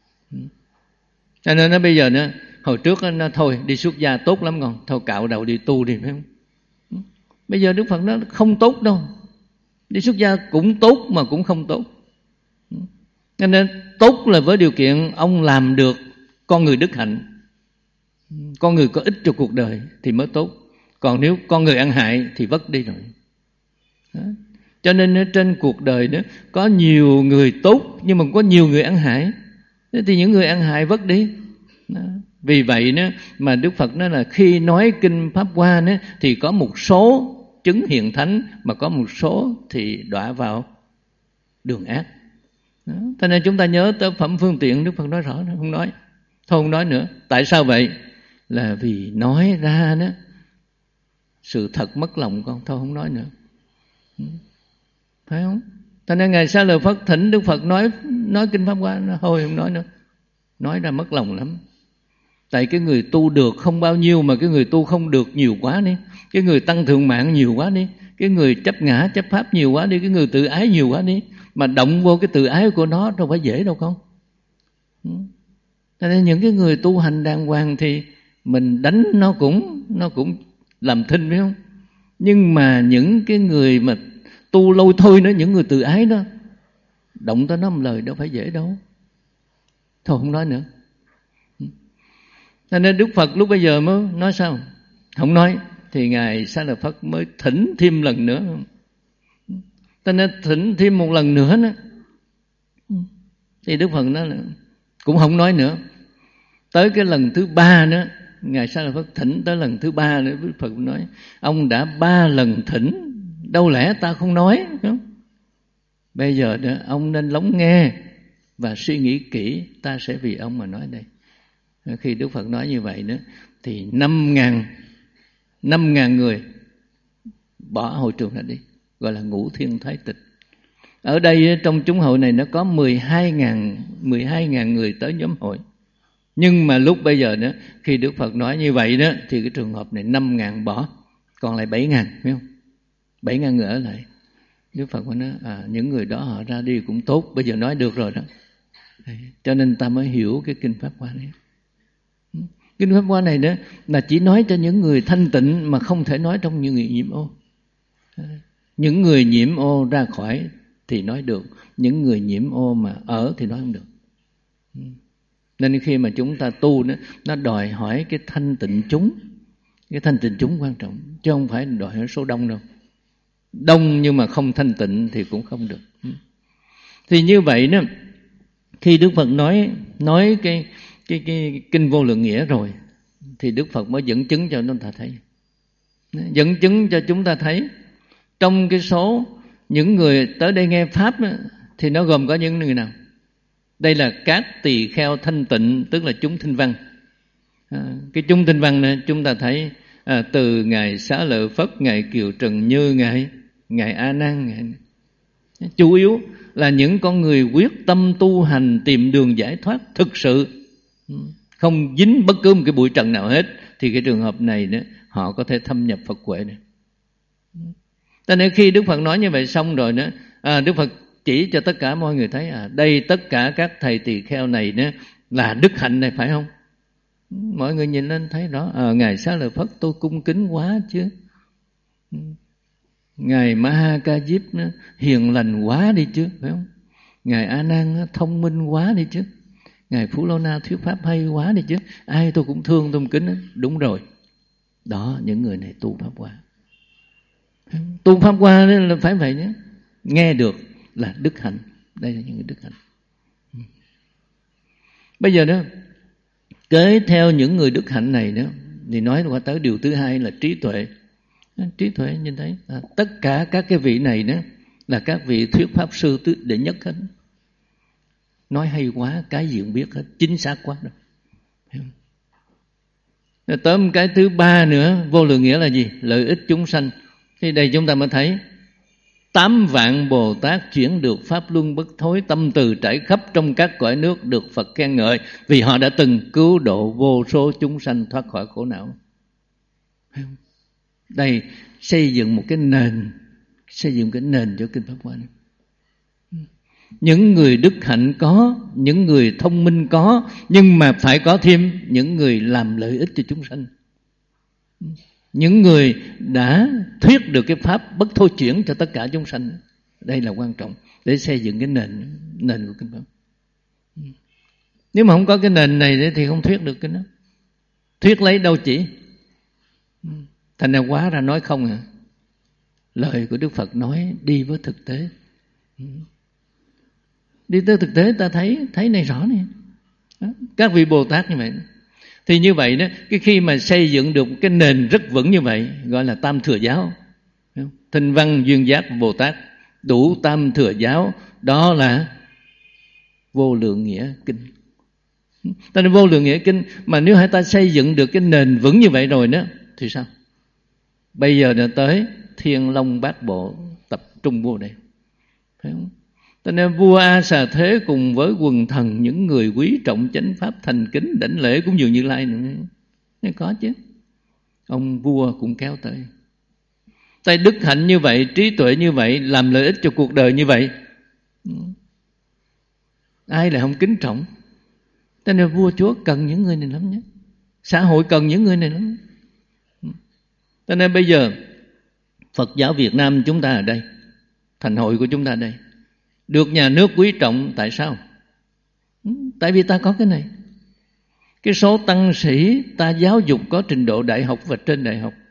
Cho nên nó bây giờ nó hồi trước nó thôi đi xuất gia tốt lắm con, thôi cạo đầu đi tu đi, phải không? Bây giờ Đức Phật nói không tốt đâu. Đi xuất gia cũng tốt mà cũng không tốt. Cho nên tốt là với điều kiện ông làm được con người đức hạnh, con người có ích cho cuộc đời thì mới tốt. Còn nếu con người ăn hại thì vất đi rồi. Đó. Cho nên trên cuộc đời đó có nhiều người tốt nhưng mà có nhiều người ăn hại, thì những người ăn hại vất đi. Đó. Vì vậy đó, mà Đức Phật nói là khi nói kinh Pháp Hoa đó, thì có một số chứng hiện thánh, mà có một số thì đọa vào đường ác. Đó. Cho nên chúng ta nhớ tới phẩm phương tiện, Đức Phật nói rõ, không nói, thôi không nói nữa. Tại sao vậy? Là vì nói ra đó sự thật mất lòng con, thôi không nói nữa. Phải không? Cho nên ngày sau lời Phật thỉnh Đức Phật nói nói kinh Pháp Hoa, thôi không nói nữa, nói ra mất lòng lắm. Tại cái người tu được không bao nhiêu mà cái người tu không được nhiều quá đi. Cái người tăng thượng mạng nhiều quá đi. Cái người chấp ngã chấp pháp nhiều quá đi. Cái người tự ái nhiều quá đi. Mà động vô cái tự ái của nó đâu phải dễ đâu không. Cho nên những cái người tu hành đàng hoàng thì mình đánh nó cũng nó cũng làm thinh, phải không? Nhưng mà những cái người mà tu lâu thôi nữa, những người tự ái đó, động tới nó một lời đâu phải dễ đâu. Thôi không nói nữa. Cho nên Đức Phật lúc bây giờ mới nói sao? Không nói. Thì Ngài Xá Lợi Phất mới thỉnh thêm lần nữa. Cho nên thỉnh thêm một lần nữa đó. Thì Đức Phật nói là cũng không nói nữa. Tới cái lần thứ ba nữa, Ngài Xá Lợi Phất thỉnh tới lần thứ ba nữa, Đức Phật nói: ông đã ba lần thỉnh, đâu lẽ ta không nói, không? Bây giờ đó, ông nên lắng nghe và suy nghĩ kỹ, ta sẽ vì ông mà nói đây. Khi Đức Phật nói như vậy nữa, thì năm ngàn năm ngàn người bỏ hội trường ra đi, gọi là Ngũ Thiên Thái Tịch. Ở đây trong chúng hội này nó có mười hai ngàn người tới nhóm hội. Nhưng mà lúc bây giờ đó, khi Đức Phật nói như vậy đó, thì cái trường hợp này năm ngàn bỏ, còn lại bảy ngàn, phải không? bảy ngàn người ở lại. Đức Phật mới nói, à, những người đó họ ra đi cũng tốt, bây giờ nói được rồi đó. Cho nên ta mới hiểu cái Kinh Pháp Hoa này. Kinh Pháp Hoa này đó là chỉ nói cho những người thanh tịnh, mà không thể nói trong những người nhiễm ô. Những người nhiễm ô ra khỏi thì nói được, những người nhiễm ô mà ở thì nói không được. Nên khi mà chúng ta tu đó, nó đòi hỏi cái thanh tịnh chúng. Cái thanh tịnh chúng quan trọng, chứ không phải đòi hỏi số đông đâu. Đông nhưng mà không thanh tịnh thì cũng không được. Thì như vậy đó, khi Đức Phật nói nói cái cái cái kinh Vô Lượng Nghĩa rồi, thì Đức Phật mới dẫn chứng cho chúng ta thấy. Dẫn chứng cho chúng ta thấy trong cái số những người tới đây nghe pháp đó, thì nó gồm có những người nào? Đây là các tỳ kheo thanh tịnh, tức là chúng thinh văn. À, cái chúng thinh văn này chúng ta thấy à, từ Ngài Xá Lợi Phất, Ngài Kiều Trần Như, Ngài Ngài A Nan, Ngài... chủ yếu là những con người quyết tâm tu hành tìm đường giải thoát thực sự, không dính bất cứ một cái bụi trần nào hết, thì cái trường hợp này đó, họ có thể thâm nhập Phật huệ này. Cho nên khi Đức Phật nói như vậy xong rồi đó, à, Đức Phật chỉ cho tất cả mọi người thấy, à, đây tất cả các thầy tỳ kheo này đó là đức hạnh này, phải không? Mọi người nhìn lên thấy rõ, à, Ngài Xá Lợi Phất tôi cung kính quá chứ, Ngài Ma Ha Ca Diếp nó hiền lành quá đi chứ, phải không? Ngài A Nan nó thông minh quá đi chứ, Ngài Phú Lô Na thuyết pháp hay quá đi chứ, ai tôi cũng thương tôi kính. Đúng rồi, đó, những người này tu pháp Hoa. Tu pháp Hoa là phải vậy nhé, nghe được là đức hạnh. Đây là những cái đức hạnh. Bây giờ đó, kế theo những người đức hạnh này đó, thì nói qua tới điều thứ hai là trí tuệ. Trí tuệ nhìn thấy à, tất cả các cái vị này đó là các vị thuyết pháp sư đệ nhất hết. Nói hay quá, cái gì cũng biết hết, chính xác quá đó. Rồi tới một cái thứ ba nữa, vô lượng nghĩa là gì? Lợi ích chúng sanh. Thì đây chúng ta mới thấy tám vạn Bồ Tát chuyển được pháp luân bất thối, tâm từ trải khắp trong các cõi nước, được Phật khen ngợi vì họ đã từng cứu độ vô số chúng sanh thoát khỏi khổ não. Đây xây dựng một cái nền, xây dựng cái nền cho Kinh Pháp Hoa này. Những người đức hạnh có, những người thông minh có, nhưng mà phải có thêm những người làm lợi ích cho chúng sanh, những người đã thuyết được cái pháp bất thối chuyển cho tất cả chúng sanh. Đây là quan trọng để xây dựng cái nền nền của Kinh Pháp. Nếu mà không có cái nền này thì không thuyết được cái đó. Thuyết lấy đâu chỉ, thành ra quá ra nói không à. Lời của Đức Phật nói đi với thực tế, đi tới thực tế ta thấy thấy này rõ này. Đó, các vị Bồ Tát như vậy. Thì như vậy đó, cái khi mà xây dựng được cái nền rất vững như vậy, gọi là tam thừa giáo. Thinh văn, duyên giác, Bồ Tát đủ tam thừa giáo, đó là vô lượng nghĩa kinh. Ta nói vô lượng nghĩa kinh, mà nếu hai ta xây dựng được cái nền vững như vậy rồi đó, thì sao? Bây giờ đã tới Thiên Long Bát Bộ tập trung vô đây, phải không? Cho nên vua A Xà Thế cùng với quần thần, những người quý trọng chánh pháp, thành kính đảnh lễ cúng dường Như Lai nữa. Nên có chứ. Ông vua cũng kéo tới. Tại đức hạnh như vậy, trí tuệ như vậy, làm lợi ích cho cuộc đời như vậy, ai lại không kính trọng? Cho nên vua chúa cần những người này lắm nhé. Xã hội cần những người này lắm. Cho nên bây giờ Phật giáo Việt Nam chúng ta ở đây, thành hội của chúng ta ở đây, được nhà nước quý trọng. Tại sao? Tại vì ta có cái này. Cái số tăng sĩ ta giáo dục có trình độ đại học và trên đại học.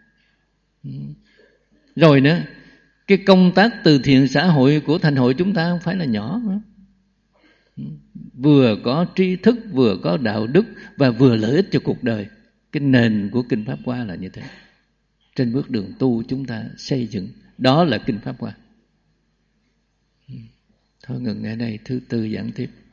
Rồi nữa, cái công tác từ thiện xã hội của thành hội chúng ta không phải là nhỏ nữa. Vừa có tri thức, vừa có đạo đức, và vừa lợi ích cho cuộc đời. Cái nền của Kinh Pháp Hoa là như thế. Trên bước đường tu chúng ta xây dựng, đó là Kinh Pháp Hoa. Thôi ngừng ở đây, thứ tư giảng tiếp.